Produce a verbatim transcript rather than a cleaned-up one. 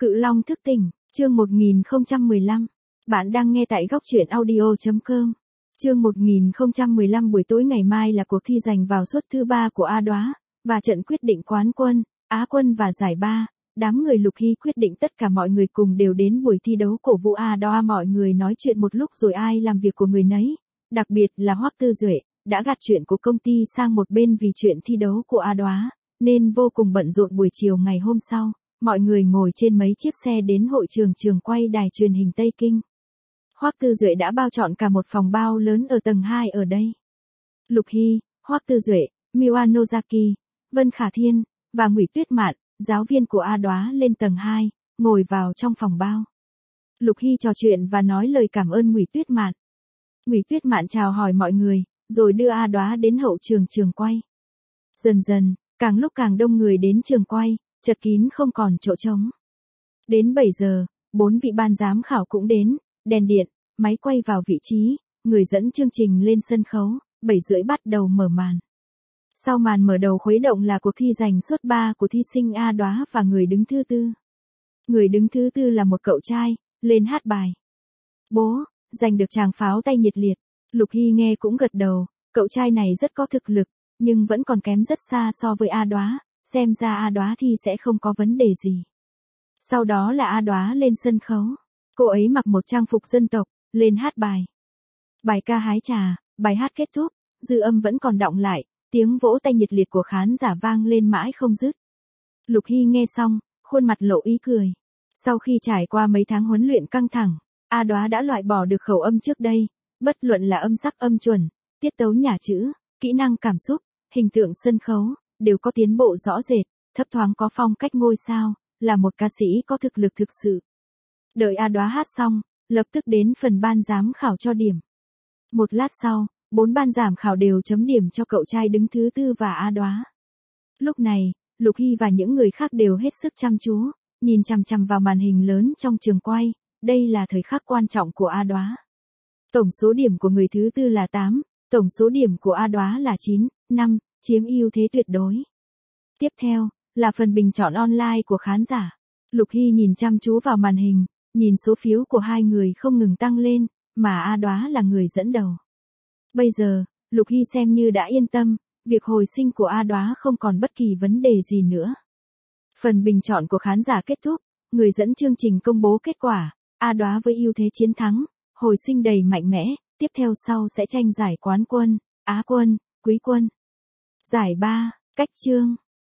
Cự Long thức tỉnh, chương một nghìn không trăm mười lăm. Bạn đang nghe tại góc truyện audio chấm com. Chương một nghìn không trăm mười lăm buổi tối ngày mai là cuộc thi giành vào suất thứ ba của A Đóa, và trận quyết định quán quân, Á quân và giải ba. Đám người Lục Hy quyết định tất cả mọi người cùng đều đến buổi thi đấu cổ vũ A Đóa, mọi người nói chuyện một lúc rồi ai làm việc của người nấy, đặc biệt là Hoắc Tư Duệ, đã gạt chuyện của công ty sang một bên vì chuyện thi đấu của A Đóa, nên vô cùng bận rộn. Buổi chiều ngày hôm sau, mọi người ngồi trên mấy chiếc xe đến hội trường trường quay đài truyền hình Tây Kinh. Hoắc Tư Duệ đã bao trọn cả một phòng bao lớn ở tầng hai ở đây. Lục Hy, Hoắc Tư Duệ, Miwa Nozaki, Vân Khả Thiên, và Ngụy Tuyết Mạn, giáo viên của A Đóa lên tầng hai, ngồi vào trong phòng bao. Lục Hy trò chuyện và nói lời cảm ơn Ngụy Tuyết Mạn. Ngụy Tuyết Mạn chào hỏi mọi người, rồi đưa A Đóa đến hậu trường trường quay. Dần dần, càng lúc càng đông người đến trường quay, chật kín không còn chỗ trống. Đến bảy giờ, bốn vị ban giám khảo cũng đến, đèn điện, máy quay vào vị trí, người dẫn chương trình lên sân khấu, bảy rưỡi bắt đầu mở màn. Sau màn mở đầu khuấy động là cuộc thi giành suất ba của thí sinh A Đóa và người đứng thứ tư. Người đứng thứ tư là một cậu trai, lên hát bài. Bố, giành được tràng pháo tay nhiệt liệt. Lục Hy nghe cũng gật đầu, cậu trai này rất có thực lực, nhưng vẫn còn kém rất xa so với A Đóa, xem ra A Đóa thì sẽ không có vấn đề gì. Sau đó là A Đóa lên sân khấu. Cô ấy mặc một trang phục dân tộc, lên hát bài. Bài ca hái trà, bài hát kết thúc, dư âm vẫn còn đọng lại, tiếng vỗ tay nhiệt liệt của khán giả vang lên mãi không dứt. Lục Hy nghe xong, khuôn mặt lộ ý cười. Sau khi trải qua mấy tháng huấn luyện căng thẳng, A Đóa đã loại bỏ được khẩu âm trước đây, bất luận là âm sắc âm chuẩn, tiết tấu nhả chữ, kỹ năng cảm xúc, hình tượng sân khấu, đều có tiến bộ rõ rệt, thấp thoáng có phong cách ngôi sao, là một ca sĩ có thực lực thực sự. Đợi A Đóa hát xong, lập tức đến phần ban giám khảo cho điểm. Một lát sau, bốn ban giám khảo đều chấm điểm cho cậu trai đứng thứ tư và A Đóa. Lúc này, Lục Hy và những người khác đều hết sức chăm chú, nhìn chằm chằm vào màn hình lớn trong trường quay, đây là thời khắc quan trọng của A Đóa. Tổng số điểm của người thứ tư là tám, tổng số điểm của A Đóa là chín, năm, chiếm ưu thế tuyệt đối. Tiếp theo, là phần bình chọn online của khán giả. Lục Hy nhìn chăm chú vào màn hình, nhìn số phiếu của hai người không ngừng tăng lên, mà A Đóa là người dẫn đầu. Bây giờ, Lục Hy xem như đã yên tâm, việc hồi sinh của A Đóa không còn bất kỳ vấn đề gì nữa. Phần bình chọn của khán giả kết thúc, người dẫn chương trình công bố kết quả, A Đóa với ưu thế chiến thắng, hồi sinh đầy mạnh mẽ, tiếp theo sau sẽ tranh giải quán quân, Á quân, Quý quân. Giải ba, cách chương.